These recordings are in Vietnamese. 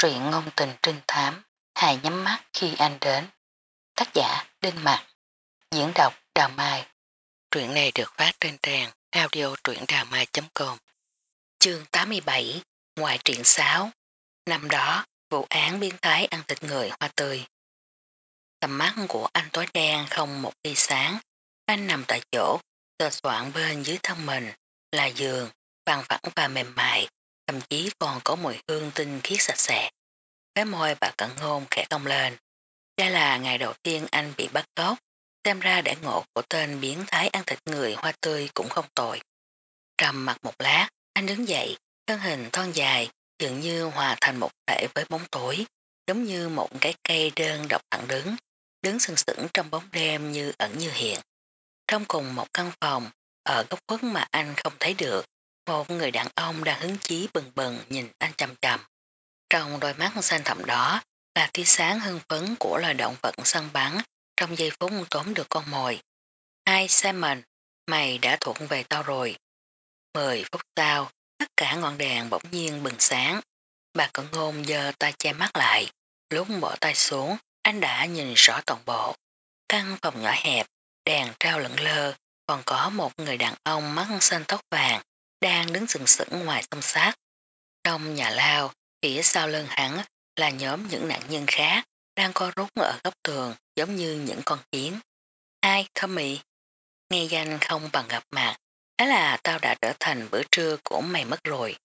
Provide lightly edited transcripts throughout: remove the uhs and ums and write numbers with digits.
Truyện ngôn tình trinh thám, hài nhắm mắt khi anh đến. Tác giả Đinh Mạc, diễn đọc Đào Mai. Truyện này được phát trên trang audio truyệnđàmai.com. Chương 87, Ngoại truyện 6. Năm đó, vụ án biến thái ăn thịt người hoa tươi. Tầm mắt của anh tối đen không một tia sáng. Anh nằm tại chỗ, sờ soạn bên dưới thân mình là giường, bằng phẳng và mềm mại, thậm chí còn có mùi hương tinh khiết sạch sẽ. Cái môi bà Cận Ngôn khẽ cong lên. Đây là ngày đầu tiên anh bị bắt cóc, xem ra để ngộ của tên biến thái ăn thịt người hoa tươi cũng không tồi. Trầm mặt một lát, anh đứng dậy, thân hình thon dài, dường như hòa thành một thể với bóng tối, giống như một cái cây đơn độc thẳng đứng sừng sững trong bóng đêm như ẩn như hiện. Trong cùng một căn phòng, ở góc khuất mà anh không thấy được, một người đàn ông đang hứng chí bừng bừng nhìn anh chằm chằm. Trong đôi mắt xanh thẳm đó là tia sáng hưng phấn của loài động vật săn bắn trong giây phút tóm được con mồi. Hai Simon, mày đã thuộc về tao rồi. 10 phút sau, tất cả ngọn đèn bỗng nhiên bừng sáng. Bà Cận Ngôn giơ tay che mắt lại. Lúc bỏ tay xuống, anh đã nhìn rõ toàn bộ. Căn phòng nhỏ hẹp, đèn trao lững lơ, còn có một người đàn ông mắt xanh tóc vàng đang đứng sừng sững ngoài xông sát. Trong nhà lao, phía sau lưng hắn là nhóm những nạn nhân khác đang co rút ở góc tường giống như những con kiến. Ai, Tommy? Nghe danh không bằng gặp mặt, thế là tao đã trở thành bữa trưa của mày mất rồi.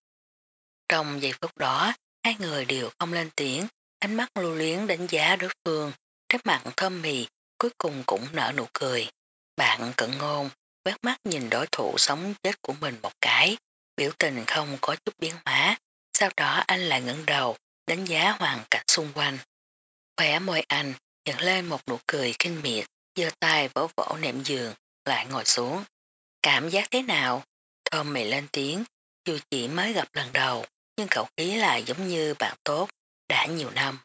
Trong giây phút đó, hai người đều không lên tiếng, ánh mắt lưu luyến đánh giá đối phương, trách mặt Tommy cuối cùng cũng nở nụ cười. Bạn Cận Ngôn quét mắt nhìn đối thủ sống chết của mình một cái, biểu tình không có chút biến hóa. Sau đó anh lại ngẩng đầu, đánh giá hoàn cảnh xung quanh. Khỏe môi anh nhận lên một nụ cười kinh miệt, giơ tay vỗ vỗ nệm giường, lại ngồi xuống. Cảm giác thế nào? Tommy lên tiếng, dù chỉ mới gặp lần đầu, nhưng cậu khí lại giống như bạn tốt, đã nhiều năm.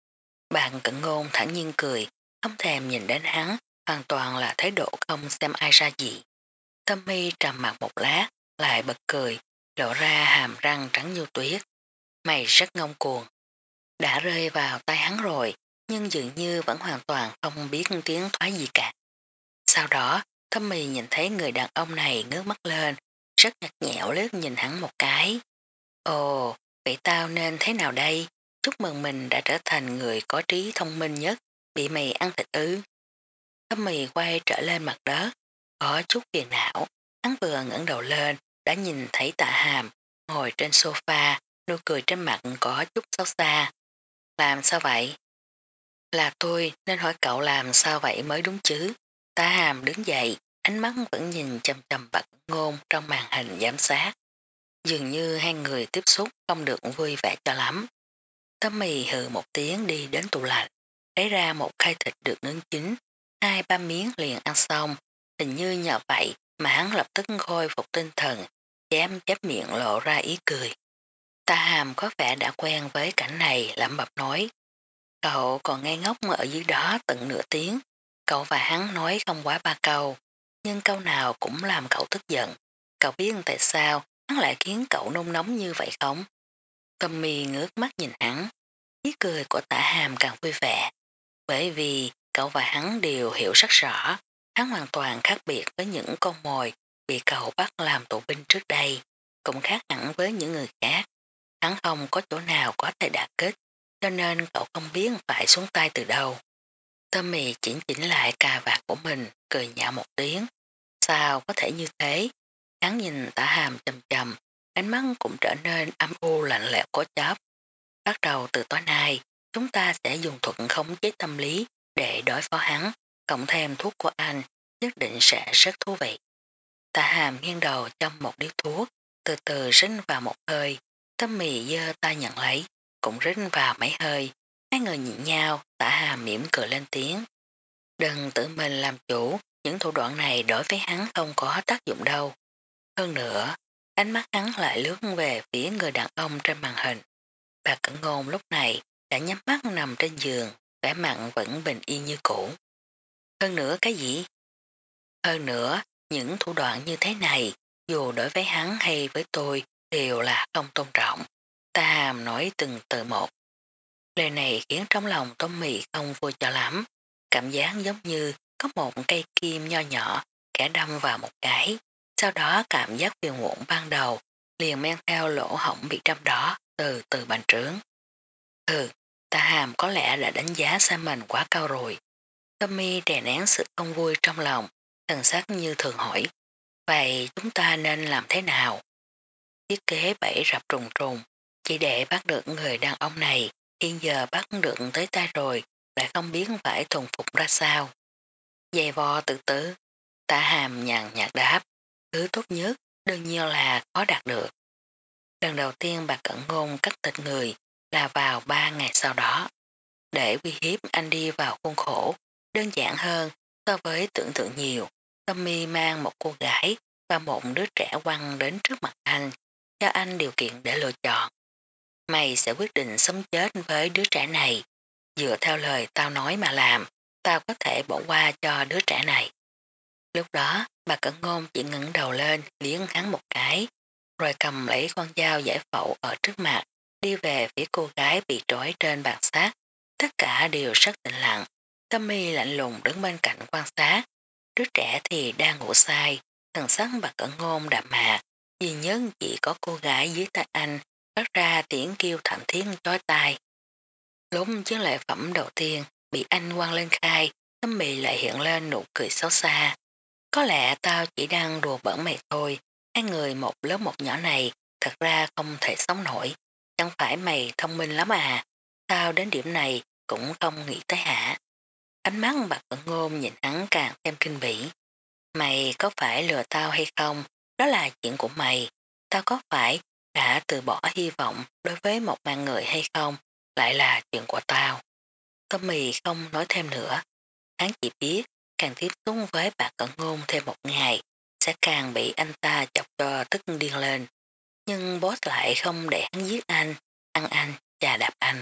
Bạn Cận Ngôn thản nhiên cười, không thèm nhìn đến hắn, hoàn toàn là thái độ không xem ai ra gì. Tommy trầm mặt một lát, lại bật cười, lộ ra hàm răng trắng như tuyết. Mày rất ngông cuồng. Đã rơi vào tay hắn rồi, nhưng dường như vẫn hoàn toàn không biết tiếng thoái gì cả. Sau đó, Tommy nhìn thấy người đàn ông này ngước mắt lên, rất nhạt nhẽo liếc nhìn hắn một cái. Ồ, vậy tao nên thế nào đây? Chúc mừng mình đã trở thành người có trí thông minh nhất, bị mày ăn thịt ư. Tommy quay trở lên mặt đất, có chút phiền não. Hắn vừa ngẩng đầu lên, đã nhìn thấy Tạ Hàm, ngồi trên sofa, nụ cười trên mặt có chút xấu xa. Làm sao vậy? Là tôi nên hỏi cậu làm sao vậy mới đúng chứ. Tạ Hàm đứng dậy, ánh mắt vẫn nhìn chầm chầm Bạch Ngôn trong màn hình giám sát. Dường như hai người tiếp xúc không được vui vẻ cho lắm. Tommy hừ một tiếng đi đến tủ lạnh, lấy ra một khay thịt được nướng chín, 2-3 miếng liền ăn xong, hình như nhờ vậy mà hắn lập tức khôi phục tinh thần, chép miệng lộ ra ý cười. Tạ Hàm có vẻ đã quen với cảnh này, lẩm bẩm nói. Cậu còn ngây ngốc ở dưới đó tận nửa tiếng, cậu và hắn nói không quá 3 câu, nhưng câu nào cũng làm cậu tức giận. Cậu biết tại sao hắn lại khiến cậu nôn nóng như vậy không? Tommy ngước mắt nhìn hắn, ý cười của Tạ Hàm càng vui vẻ, bởi vì cậu và hắn đều hiểu rất rõ, hắn hoàn toàn khác biệt với những con mồi bị cậu bắt làm tù binh trước đây, cũng khác hẳn với những người khác. Hắn không có chỗ nào có thể đả kích, cho nên cậu không biết phải xuống tay từ đâu. Tommy chỉnh lại cà vạt của mình, cười nhạo một tiếng. Sao có thể như thế? Hắn nhìn Tạ Hàm chầm chầm, ánh mắt cũng trở nên âm u lạnh lẽo cố chấp. Bắt đầu từ tối nay, chúng ta sẽ dùng thuật khống chế tâm lý để đối phó hắn, cộng thêm thuốc của anh, nhất định sẽ rất thú vị. Tạ Hàm nghiêng đầu trong một điếu thuốc, từ từ rinh vào một hơi. Tommy giơ tay nhận lấy, cũng rinh vào mấy hơi. Hai người nhìn nhau, Tạ Hàm mỉm cười lên tiếng. Đừng tự mình làm chủ, những thủ đoạn này đối với hắn không có tác dụng đâu. Hơn nữa, ánh mắt hắn lại lướt về phía người đàn ông trên màn hình. Bà Cận Ngôn lúc này đã nhắm mắt nằm trên giường, vẻ mặt vẫn bình yên như cũ. Hơn nữa cái gì? Hơn nữa, những thủ đoạn như thế này, dù đối với hắn hay với tôi, đều là không tôn trọng. Ta Hàm nói từng từ một. Lời này khiến trong lòng Tommy không vui cho lắm, cảm giác giống như có một cây kim nho nhỏ kẻ đâm vào một cái, sau đó cảm giác phiền muộn ban đầu liền men theo lỗ hổng bị đâm đó từ từ bành trướng. Ừ, Tạ Hàm có lẽ đã đánh giá sai mình quá cao rồi. Tommy đè nén sự không vui trong lòng, thần sắc như thường hỏi, vậy chúng ta nên làm thế nào? Thiết kế bẫy rập trùng trùng, chỉ để bắt được người đàn ông này, hiện giờ bắt được tới tay rồi, lại không biết phải thuần phục ra sao. Dày vò tự tử, Tạ Hàm nhàn nhạt đáp, thứ tốt nhất đương nhiên là khó đạt được. Lần đầu tiên bà Cẩn Ngôn cắt thịt người là vào 3 ngày sau đó, để uy hiếp anh đi vào khuôn khổ, đơn giản hơn so với tưởng tượng nhiều. Tommy mang một cô gái và một đứa trẻ quăng đến trước mặt anh, cho anh điều kiện để lựa chọn. Mày sẽ quyết định sống chết với đứa trẻ này, dựa theo lời tao nói mà làm, tao có thể bỏ qua cho đứa trẻ này. Lúc đó, bà Cẩn Ngôn chỉ ngẩng đầu lên liếng hắn một cái, rồi cầm lấy con dao giải phẫu ở trước mặt, đi về phía cô gái bị trói trên bàn xác. Tất cả đều rất tĩnh lặng. Tommy lạnh lùng đứng bên cạnh quan sát. Đứa trẻ thì đang ngủ say, thần sắc bà Cẩn Ngôn đạm mạc, duy nhất chỉ có cô gái dưới tay anh phát ra tiếng kêu thảm thiết chói tai. Lúc chiến lợi phẩm đầu tiên bị anh quăng lên khai, Tommy lại hiện lên nụ cười xấu xa. Có lẽ tao chỉ đang đùa bỡn mày thôi, hai người một lớn một nhỏ này thật ra không thể sống nổi. Chẳng phải mày thông minh lắm à, tao đến điểm này cũng không nghĩ tới hả. Ánh mắt bạc cận ngôn nhìn hắn càng thêm kinh bỉ. Mày có phải lừa tao hay không, đó là chuyện của mày. Tao có phải đã từ bỏ hy vọng đối với một mạng người hay không, lại là chuyện của tao. Tommy không nói thêm nữa. Hắn chỉ biết càng tiếp xúc với bà Cận Ngôn thêm một ngày sẽ càng bị anh ta chọc cho tức điên lên. Nhưng boss lại không để hắn giết anh, ăn anh, chà đạp anh.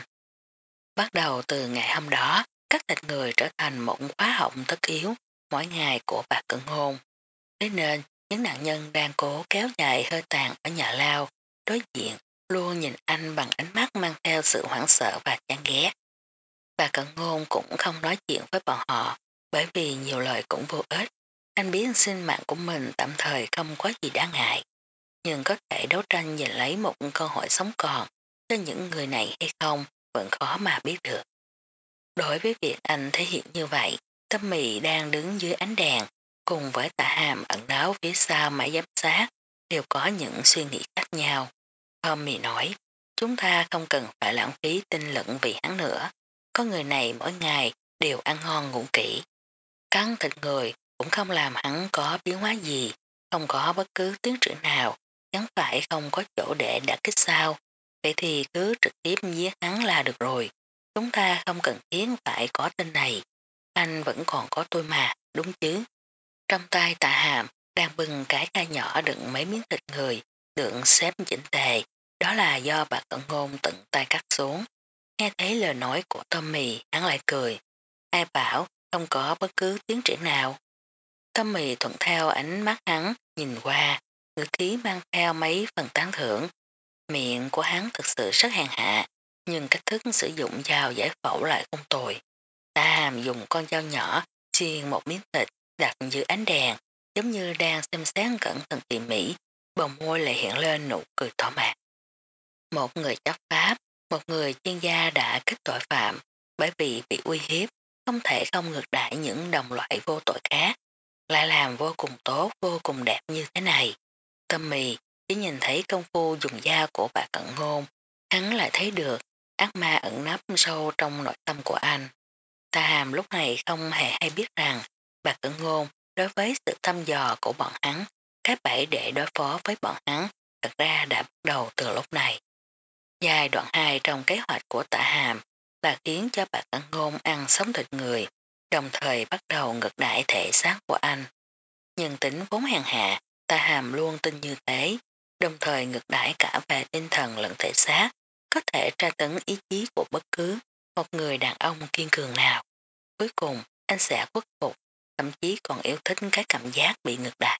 Bắt đầu từ ngày hôm đó, các thịt người trở thành một khóa học tất yếu mỗi ngày của bà Cận Ngôn. Thế nên những nạn nhân đang cố kéo dài hơi tàn ở nhà lao, đối diện luôn nhìn anh bằng ánh mắt mang theo sự hoảng sợ và chán ghét. Bà Cận Ngôn cũng không nói chuyện với bọn họ bởi vì nhiều lời cũng vô ích. Anh biết sinh mạng của mình tạm thời không có gì đáng ngại, nhưng có thể đấu tranh giành lấy một cơ hội sống còn cho những người này hay không vẫn khó mà biết được. Đối với việc anh thể hiện như vậy, Tâm Mì đang đứng dưới ánh đèn cùng với Tạ Hàm ẩn náu phía sau máy giám sát đều có những suy nghĩ khác nhau. Tommy nói, chúng ta không cần phải lãng phí tinh lực vì hắn nữa. Có người này mỗi ngày đều ăn ngon ngủ kỹ. Cắn thịt người cũng không làm hắn có biến hóa gì, không có bất cứ tiến triển nào, chẳng phải không có chỗ để đả kích sao. Vậy thì cứ trực tiếp giết hắn là được rồi. Chúng ta không cần thiết phải có tên này. Anh vẫn còn có tôi mà, đúng chứ? Trong tay Tạ Hàm đang bưng cái khay nhỏ đựng mấy miếng thịt người, được xếp chỉnh tề. Đó là do bà Cận Ngôn tận tay cắt xuống. Nghe thấy lời nói của Tommy, hắn lại cười. Ai bảo không có bất cứ tiến triển nào. Tommy thuận theo ánh mắt hắn, nhìn qua, ngữ khí mang theo mấy phần tán thưởng. Miệng của hắn thực sự rất hèn hạ, nhưng cách thức sử dụng dao giải phẫu lại không tồi. Tạ Hàm dùng con dao nhỏ, xiên một miếng thịt, đặt dưới ánh đèn, giống như đang xem xét cẩn thận tỉ mỉ, bờ môi lại hiện lên nụ cười thỏa mãn. Một người chấp pháp, một người chuyên gia đã kết tội phạm, bởi vì bị uy hiếp, không thể không ngược đãi những đồng loại vô tội khác, lại làm vô cùng tốt, vô cùng đẹp như thế này. Tommy chỉ nhìn thấy công phu dùng dao của bà Cận Ngôn, hắn lại thấy được ác ma ẩn nấp sâu trong nội tâm của anh. Tạ Hàm lúc này không hề hay biết rằng bà Cận Ngôn đối với sự thăm dò của bọn hắn, cái bẫy để đối phó với bọn hắn thật ra đã bắt đầu từ lúc này. Giai đoạn 2 trong kế hoạch của Tạ Hàm là khiến cho bà Cận Ngôn ăn sống thịt người, đồng thời bắt đầu ngược đại thể xác của anh. Nhưng tính vốn hèn hạ, Tạ Hàm luôn tin như thế, đồng thời ngược đãi cả về tinh thần lẫn thể xác, có thể tra tấn ý chí của bất cứ một người đàn ông kiên cường nào. Cuối cùng, anh sẽ khuất phục, thậm chí còn yêu thích cái cảm giác bị ngược đãi.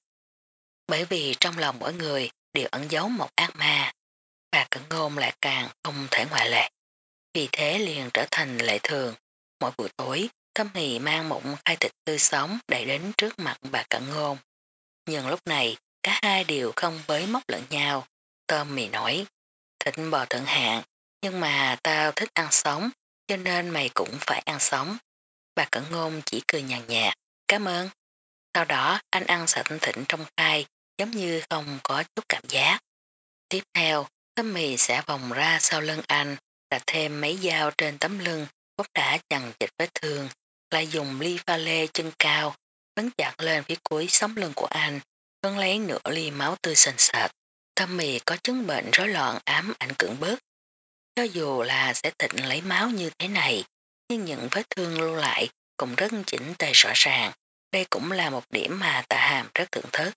Bởi vì trong lòng mỗi người đều ẩn giấu một ác ma, bà Cẩn Ngôn lại càng không thể ngoại lệ. Vì thế liền trở thành lệ thường. Mỗi buổi tối, Tâm Hì mang một khai thịt tươi sống đẩy đến trước mặt bà Cận Ngôn. Nhưng lúc này, cả hai đều không với móc lẫn nhau. Tôm mì nói, thịt bò thượng hạng, nhưng mà tao thích ăn sống, cho nên mày cũng phải ăn sống. Bà Cận Ngôn chỉ cười nhàn nhạt, cảm ơn. Sau đó anh ăn sạch thịnh trong khai, giống như không có chút cảm giác. Tiếp theo, tấm mì sẽ vòng ra sau lưng anh, đặt thêm mấy dao trên tấm lưng, bóc đã chằng chịt vết thương, lại dùng ly pha lê chân cao, bắn chặt lên phía cuối sống lưng của anh, hứng lấy nửa ly máu tươi sền sệt. Tấm mì có chứng bệnh rối loạn ám ảnh cưỡng bức. Cho dù là sẽ thịnh lấy máu như thế này, nhưng những vết thương lưu lại cũng rất chỉnh tề rõ ràng. Đây cũng là một điểm mà Tạ Hàm rất thưởng thức.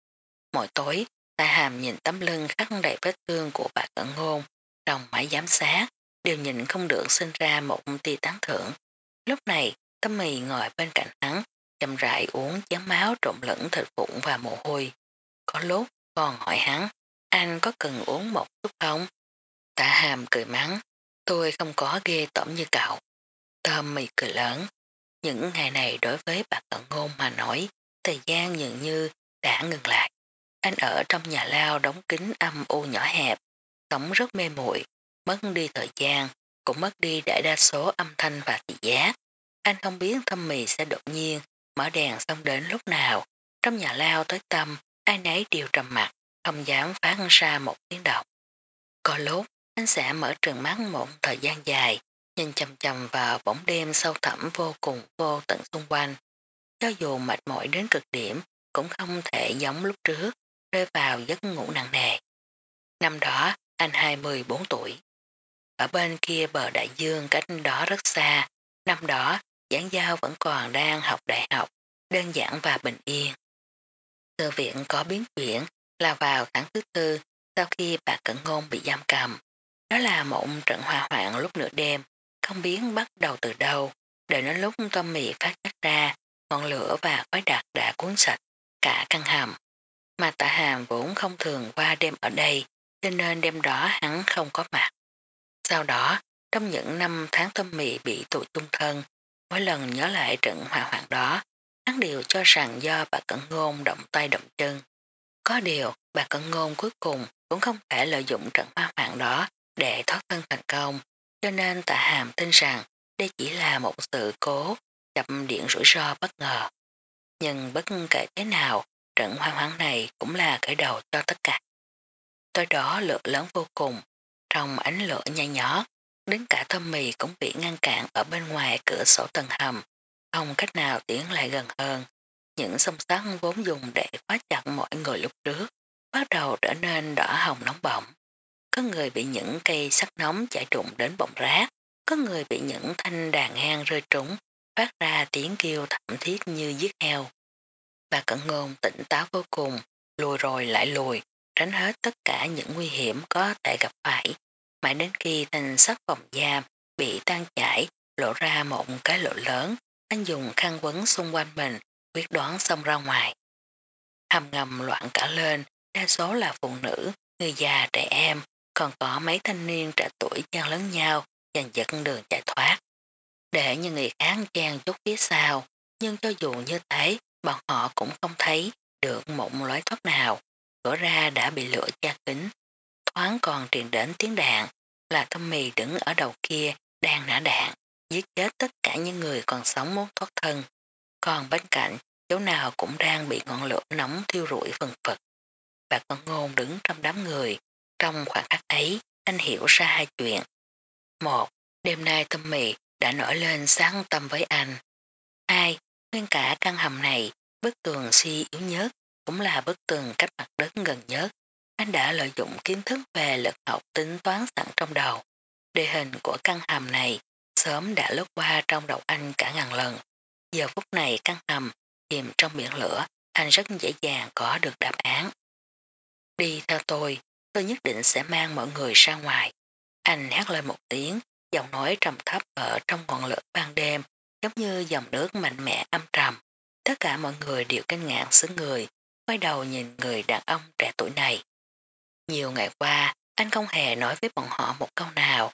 Mỗi tối, Tạ Hàm nhìn tấm lưng khắc đầy vết thương của bà Cận Ngôn, trong máy giám sát, đều nhìn không được sinh ra một tia tán thưởng. Lúc này, Tâm Mì ngồi bên cạnh hắn, chậm rãi uống chén máu trộn lẫn thịt vụn và mồ hôi. Có lúc còn hỏi hắn, anh có cần uống một chút không? Tạ Hàm cười mắng, tôi không có ghê tởm như cậu. Tâm Mì cười lớn, những ngày này đối với bà Cận Ngôn mà nói, thời gian dường như đã ngừng lại. Anh ở trong nhà lao đóng kín âm u nhỏ hẹp, sống rất mê muội, mất đi thời gian, cũng mất đi đại đa số âm thanh và thị giác. Anh không biết Tâm Mì sẽ đột nhiên mở đèn xong đến lúc nào. Trong nhà lao tới tâm, ai nấy đều trầm mặt, không dám phát ra một tiếng động. Có lúc, anh sẽ mở trừng mắt một thời gian dài, nhìn chầm chầm vào bóng đêm sâu thẳm vô cùng vô tận xung quanh. Cho dù mệt mỏi đến cực điểm, cũng không thể giống lúc trước, rơi vào giấc ngủ nặng nề. Năm đó, anh 24 tuổi. Ở bên kia bờ đại dương cách đó rất xa, năm đó, Giảng Giao vẫn còn đang học đại học, đơn giản và bình yên. Sự viện có biến chuyển là vào tháng thứ tư sau khi bà Cận Ngôn bị giam cầm. Đó là một trận hỏa hoạn lúc nửa đêm, không biết bắt đầu từ đâu, đợi đến lúc tôm mì phát tác ra, ngọn lửa và khói đặc đã cuốn sạch cả căn hầm. Mà Tạ Hàm vốn không thường qua đêm ở đây, cho nên đêm đó hắn không có mặt. Sau đó, trong những năm tháng tôm mì bị tù chung thân, mỗi lần nhớ lại trận hỏa hoạn đó, hắn đều cho rằng do bà Cận Ngôn động tay động chân. Có điều, bà Cận Ngôn cuối cùng cũng không thể lợi dụng trận hỏa hoạn đó để thoát thân thành công, cho nên Tạ Hàm tin rằng đây chỉ là một sự cố chập điện rủi ro bất ngờ. Nhưng bất kể thế nào, trận hỏa hoạn này cũng là khởi đầu cho tất cả. Tối đó lửa lớn vô cùng, trong ánh lửa nhai nhó, đến cả Thơm Mì cũng bị ngăn cản ở bên ngoài cửa sổ tầng hầm, không cách nào tiến lại gần hơn. Những song sắt vốn dùng để khóa chặt mọi người lúc trước, bắt đầu trở nên đỏ hồng nóng bỏng. Có người bị những cây sắt nóng chảy trụng đến bọng rác, có người bị những thanh đàn hang rơi trúng, phát ra tiếng kêu thảm thiết như giết heo. Bà Cận Ngôn tỉnh táo vô cùng, lùi rồi lại lùi, tránh hết tất cả những nguy hiểm có thể gặp phải, mãi đến khi thanh sắt phòng giam bị tan chảy, lộ ra một cái lỗ lớn, anh dùng khăn quấn xung quanh mình, quyết đoán xông ra ngoài. Hầm ngầm loạn cả lên, đa số là phụ nữ, người già, trẻ em, còn có mấy thanh niên trẻ tuổi chen lấn nhau, giành giật đường chạy thoát. Để như người khác chen chút phía sau, nhưng cho dù như thế, bọn họ cũng không thấy được một lối thoát nào. Cửa ra đã bị lửa cha kính, thoáng còn truyền đến tiếng đạn, là Thơm Mì đứng ở đầu kia, đang nã đạn, giết chết tất cả những người còn sống muốn thoát thân. Còn bên cạnh, chỗ nào cũng đang bị ngọn lửa nóng thiêu rụi phần phật. Bà Con Ngôn đứng trong đám người, trong khoảng khắc ấy, anh hiểu ra hai chuyện. Một, đêm nay Thơm Mì đã nổi lên sáng tâm với anh. Hai, nguyên cả căn hầm này, bức tường suy yếu nhất, cũng là bức tường cách mặt đất gần nhất. Anh đã lợi dụng kiến thức về lực học tính toán sẵn trong đầu. Địa hình của căn hầm này sớm đã lướt qua trong đầu anh cả ngàn lần. Giờ phút này căn hầm chìm trong biển lửa, anh rất dễ dàng có được đáp án. Đi theo tôi nhất định sẽ mang mọi người ra ngoài. Anh hét lên một tiếng, giọng nói trầm thấp ở trong ngọn lửa ban đêm, giống như dòng nước mạnh mẽ âm trầm. Tất cả mọi người đều kinh ngạc xứ người, quay đầu nhìn người đàn ông trẻ tuổi này. Nhiều ngày qua, anh không hề nói với bọn họ một câu nào.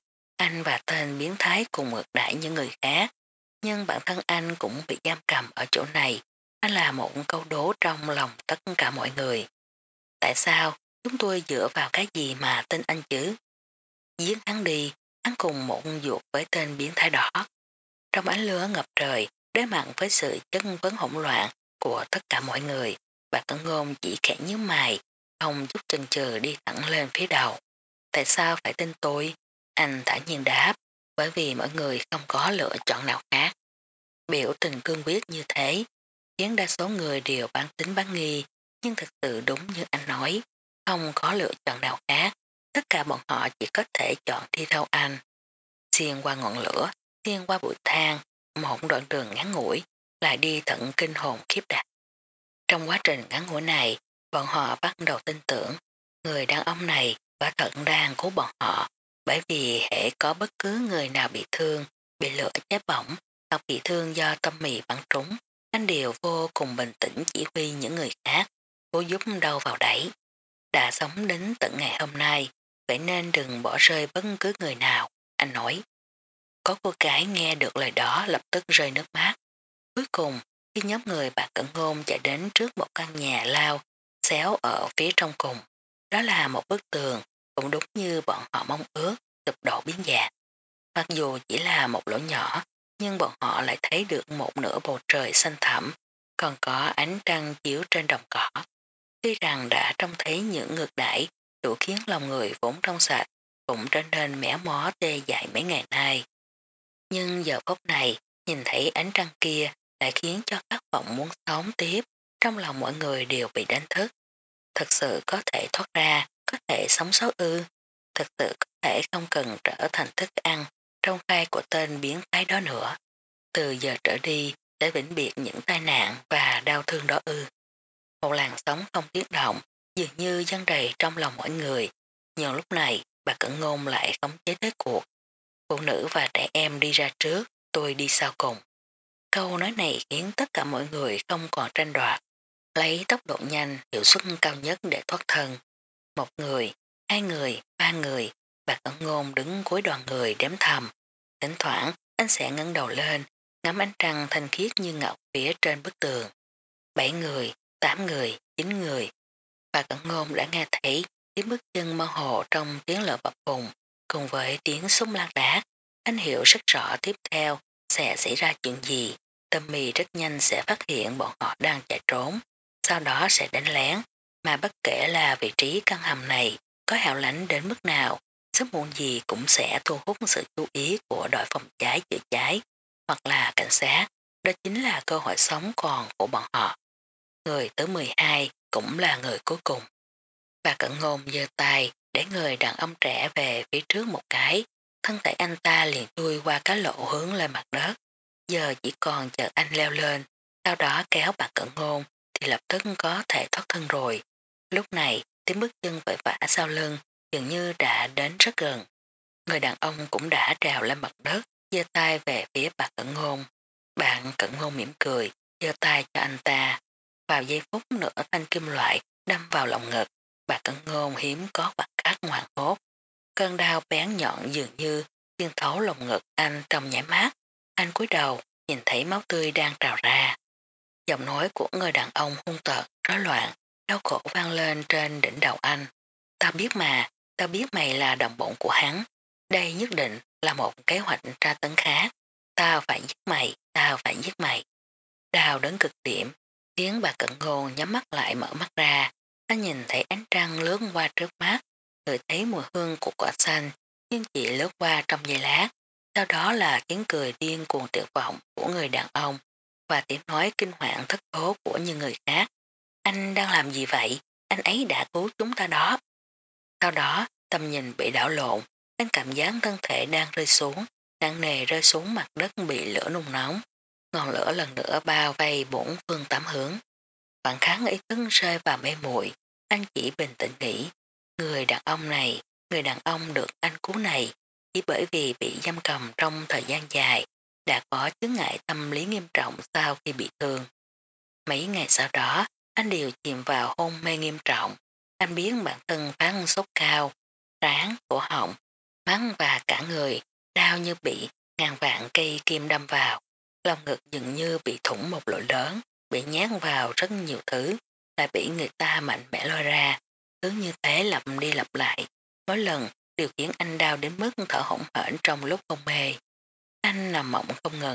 anh và tên biến thái cùng ngược đãi những người khác, nhưng bản thân anh cũng bị giam cầm ở chỗ này. Anh là một câu đố trong lòng tất cả mọi người. Tại sao chúng tôi dựa vào cái gì mà tin anh chứ? Giết hắn đi, hắn cùng một ruột với tên biến thái đó. Trong ánh lửa ngập trời, đối mặt với sự chất vấn hỗn loạn của tất cả mọi người, bà Cẩn Ngôn chỉ khẽ nhíu mày, không chút chần chừ đi thẳng lên phía đầu. Tại sao phải tin tôi? Anh thản nhiên đáp, bởi vì mọi người không có lựa chọn nào khác. Biểu tình cương quyết như thế, khiến đa số người đều bán tính bán nghi, nhưng thực sự đúng như anh nói, không có lựa chọn nào khác. Tất cả bọn họ chỉ có thể chọn đi theo anh. Xuyên qua ngọn lửa, xuyên qua bụi than, một đoạn đường ngắn ngủi, lại đi tận kinh hồn khiếp đạt. Trong quá trình ngắn ngủi này, bọn họ bắt đầu tin tưởng người đàn ông này quả thật đang cứu bọn họ, bởi vì hễ có bất cứ người nào bị thương, bị lửa cháy bỏng hoặc bị thương do tâm mì bắn trúng, anh đều vô cùng bình tĩnh chỉ huy những người khác, cố giúp đâu vào đấy. Đã sống đến tận ngày hôm nay, vậy nên đừng bỏ rơi bất cứ người nào, anh nói. Có cô gái nghe được lời đó lập tức rơi nước mắt. Cuối cùng, khi nhóm người bà Cận Ngôn chạy đến trước một căn nhà lao, xéo ở phía trong cùng. Đó là một bức tường, cũng đúng như bọn họ mong ước, sụp đổ biến dạng. Mặc dù chỉ là một lỗ nhỏ, nhưng bọn họ lại thấy được một nửa bầu trời xanh thẳm, còn có ánh trăng chiếu trên đồng cỏ. Tuy rằng đã trông thấy những ngược đãi đủ khiến lòng người vốn trong sạch, cũng trở nên mẻ mó tê dại mấy ngày nay. Nhưng giờ phút này, nhìn thấy ánh trăng kia lại khiến cho khát vọng muốn sống tiếp, trong lòng mọi người đều bị đánh thức. Thật sự có thể thoát ra, có thể sống sót ư, thật sự có thể không cần trở thành thức ăn trong tay của tên biến thái đó nữa. Từ giờ trở đi, để vĩnh biệt những tai nạn và đau thương đó ư. Một làn sóng không tiếng động, dường như dâng đầy trong lòng mọi người. Nhưng lúc này, bà Cẩn Ngôn lại khống chế thế cuộc. Phụ nữ và trẻ em đi ra trước, tôi đi sau cùng. Câu nói này khiến tất cả mọi người không còn tranh đoạt. Lấy tốc độ nhanh, hiệu suất cao nhất để thoát thân. Một người, hai người, ba người, bà Cẩn Ngôn đứng cuối đoàn người đếm thầm. Thỉnh thoảng, anh sẽ ngẩng đầu lên, ngắm ánh trăng thanh khiết như ngọc phía trên bức tường. 7 người, 8 người, 9 người. Bà Cẩn Ngôn đã nghe thấy tiếng bước chân mơ hồ trong tiếng lửa bập bùng, cùng với tiếng súng lan đá. Anh hiểu rất rõ tiếp theo sẽ xảy ra chuyện gì. Tâm mì rất nhanh sẽ phát hiện bọn họ đang chạy trốn, sau đó sẽ đánh lén, mà bất kể là vị trí căn hầm này có hẻo lánh đến mức nào, sớm muộn gì cũng sẽ thu hút sự chú ý của đội phòng cháy chữa cháy hoặc là cảnh sát. Đó chính là cơ hội sống còn của bọn họ. Người thứ 12 cũng là người cuối cùng. Bà Cận Ngôn giơ tay để người đàn ông trẻ về phía trước một cái, thân thể anh ta liền chui qua cái lỗ hướng lên mặt đất. Giờ chỉ còn chờ anh leo lên, sau đó kéo bà Cận Ngôn thì lập tức có thể thoát thân rồi. Lúc này tiếng bước chân vội vã sau lưng dường như đã đến rất gần. Người đàn ông cũng đã trèo lên mặt đất, giơ tay về phía bà Cận Ngôn. Bạn Cận Ngôn mỉm cười, giơ tay cho anh ta. Vào giây phút nửa thanh kim loại đâm vào lòng ngực, bà Cận Ngôn hiếm có khoảnh khắc ngoạn hốt. Cơn đau bén nhọn dường như xuyên thấu lồng ngực anh trong nhảy mát. Anh cúi đầu nhìn thấy máu tươi đang trào ra. Giọng nói của người đàn ông hung tợn, rối loạn, đau khổ vang lên trên đỉnh đầu anh. Tao biết mà, tao biết mày là đồng bọn của hắn. Đây nhất định là một kế hoạch tra tấn khác. Tao phải giết mày, tao phải giết mày. Đau đến cực điểm, khiến bà Cận Ngôn nhắm mắt lại mở mắt ra. Anh nhìn thấy ánh trăng lướt qua trước mắt, ngửi thấy mùi hương của quả xanh, nhưng chỉ lướt qua trong giây lát. Sau đó là tiếng cười điên cuồng tuyệt vọng của người đàn ông và tiếng nói kinh hoàng thất thố của những người khác. Anh đang làm gì vậy? Anh ấy đã cứu chúng ta đó. Sau đó, tầm nhìn bị đảo lộn, anh cảm giác thân thể đang rơi xuống, nặng nề rơi xuống mặt đất bị lửa nung nóng. Ngọn lửa lần nữa bao vây bốn phương tám hướng. Khoảng kháng ý thức rơi vào mê muội, anh chỉ bình tĩnh nghĩ, người đàn ông này, người đàn ông được anh cứu này, chỉ bởi vì bị giam cầm trong thời gian dài, đã có chứng ngại tâm lý nghiêm trọng sau khi bị thương. Mấy ngày sau đó, anh đều chìm vào hôn mê nghiêm trọng. Anh biến bản thân phát sốt cao, ráng, cổ họng, mắt và cả người đau như bị ngàn vạn cây kim đâm vào, lòng ngực dường như bị thủng một lỗ lớn, bị nhát vào rất nhiều thứ, lại bị người ta mạnh mẽ lôi ra, cứ như thế lặp đi lặp lại, mỗi lần đều khiến anh đau đến mức thở hổn hển trong lúc hôn mê. Anh nằm mộng không ngừng,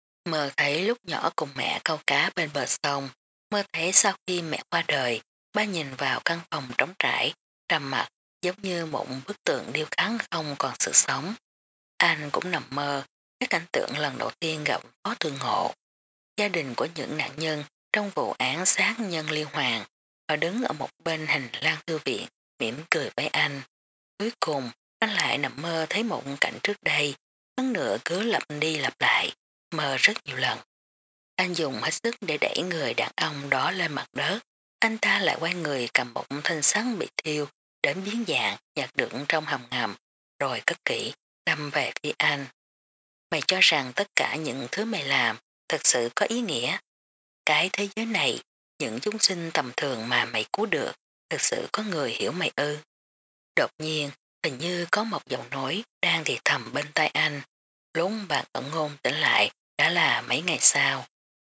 mơ thấy lúc nhỏ cùng mẹ câu cá bên bờ sông, mơ thấy sau khi mẹ qua đời, ba nhìn vào căn phòng trống trải, trầm mặc giống như một bức tượng điêu khắc không còn sự sống. Anh cũng nằm mơ, cái cảnh tượng lần đầu tiên gặp Phó Thường Hộ, gia đình của những nạn nhân trong vụ án sát nhân liên hoàn, họ đứng ở một bên hành lang thư viện, mỉm cười với anh. Cuối cùng, anh lại nằm mơ thấy một cảnh trước đây, hơn nữa cứ lặp đi lặp lại, mơ rất nhiều lần. Anh dùng hết sức để đẩy người đàn ông đó lên mặt đất. Anh ta lại quay người cầm một thanh sắt bị thiêu đến biến dạng nhặt được trong hầm ngầm, rồi cất kỹ, đâm về phía anh. Mày cho rằng tất cả những thứ mày làm thật sự có ý nghĩa. Cái thế giới này, những chúng sinh tầm thường mà mày cứu được, thực sự có người hiểu mày ư. Đột nhiên, hình như có một giọng nói đang thì thầm bên tai anh. Lúc bạn ẩn ngôn tỉnh lại đã là mấy ngày sau.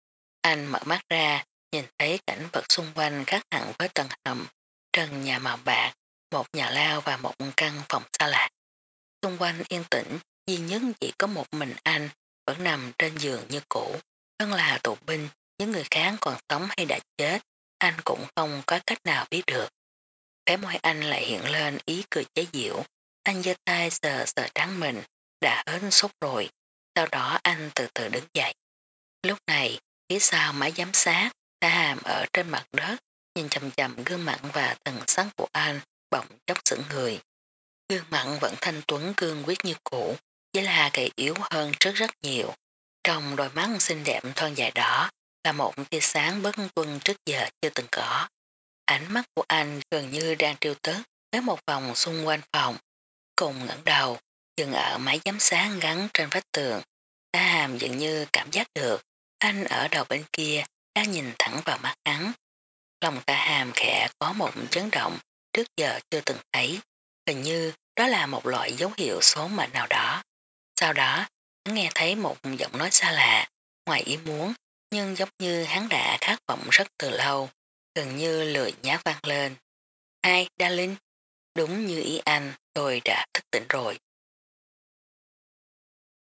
Anh mở mắt ra, nhìn thấy cảnh vật xung quanh khác hẳn với tầng hầm, trần nhà màu bạc, một nhà lao và một căn phòng xa lạ. Xung quanh yên tĩnh, duy nhất chỉ có một mình anh vẫn nằm trên giường như cũ. Thân là tù binh, những người khác còn sống hay đã chết, anh cũng không có cách nào biết được. Cái môi anh lại hiện lên ý cười chế giễu. Anh giơ tay sờ sờ trắng mình, đã hết sốt rồi. Sau đó anh từ từ đứng dậy. Lúc này, phía sau máy giám sát, ta hàm ở trên mặt đất, nhìn chầm chầm gương mặt và thần sắc của anh, bỗng chốc sững người. Gương mặt vẫn thanh tuấn cương quyết như cũ, chỉ là gầy yếu hơn rất nhiều. Trong đôi mắt xinh đẹp thon dài đó là một tia sáng bất tuân trước giờ chưa từng có. Ánh mắt của anh gần như đang triêu tức với một vòng xung quanh phòng, cùng ngẩng đầu, dừng ở máy giám sát gắn trên vách tường. Ta hàm dường như cảm giác được, anh ở đầu bên kia đang nhìn thẳng vào mắt hắn. Lòng ta hàm khẽ có một chấn động trước giờ chưa từng thấy, hình như đó là một loại dấu hiệu số mệnh nào đó. Sau đó, hắn nghe thấy một giọng nói xa lạ, ngoài ý muốn, nhưng giống như hắn đã khát vọng rất từ lâu, gần như lười nhát vang lên. Ai, Darling? Đúng như ý anh, tôi đã thức tỉnh rồi.